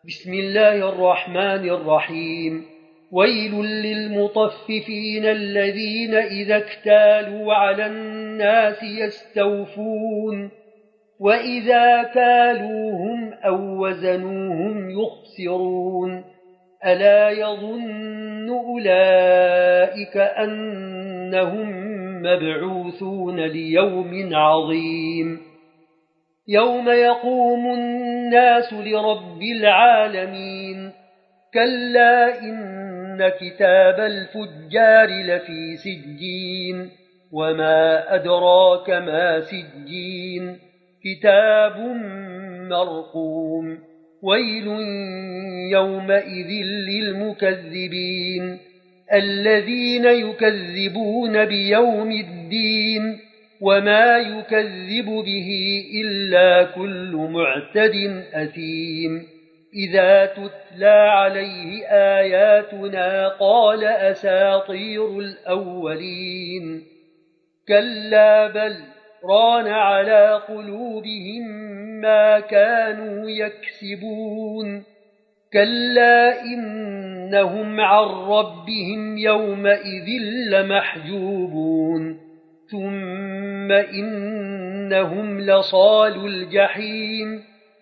بسم الله الرحمن الرحيم. ويل للمطففين الذين إذا اكتالوا على الناس يستوفون وإذا كالوهم أو وزنوهم يخسرون ألا يظن أولئك أنهم مبعوثون ليوم عظيم يوم يقوم الناس لرب العالمين كلا إن كتاب الفجار لفي سجين وما أدراك ما سجين كتاب مرقوم ويل يومئذ للمكذبين الذين يكذبون بيوم الدين وما يكذب به إلا كل معتد أثيم إذا تتلى عليه آياتنا قال أساطير الأولين كلا بل ران على قلوبهم ما كانوا يكسبون كلا إنهم عن ربهم يومئذ لمحجوبون ثم إنهم لصالوا الجحيم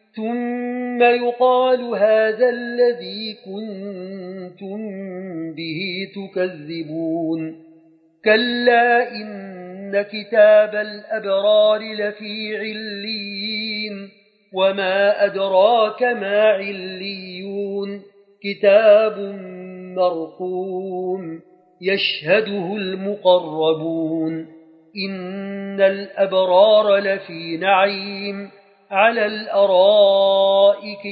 ثم يقال هذا الذي كنتم به تكذبون كلا إن كتاب الأبرار لفي عليين وما أدراك ما عليون كتاب مرقوم يشهده المقربون إن الأبرار لفي نعيم على الأرائك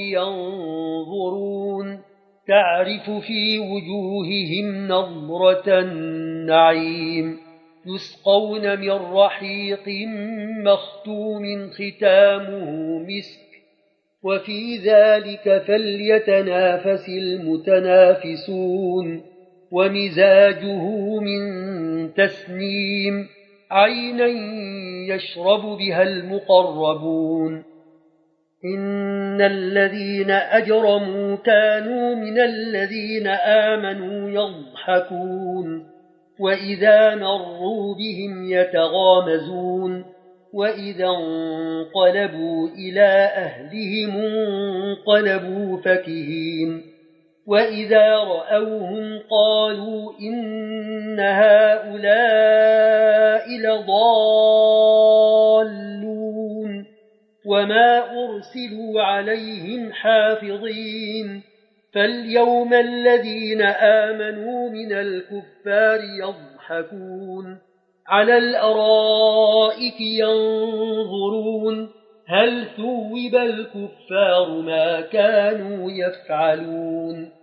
ينظرون تعرف في وجوههم نظرة النعيم يسقون من رحيق مختوم ختامه مسك وفي ذلك فليتنافس المتنافسون ومزاجه من تسنيم عينا يشرب بها المقربون إن الذين أجرموا كانوا من الذين آمنوا يضحكون وإذا مروا بهم يتغامزون وإذا انقلبوا إلى أهلهم انقلبوا فكهين وإذا رأوهم قالوا إن هؤلاء لضالون وما أرسلوا عليهم حافظين فاليوم الذين آمنوا من الكفار يضحكون على الأرائك ينظرون هل ثوب الكفار ما كانوا يفعلون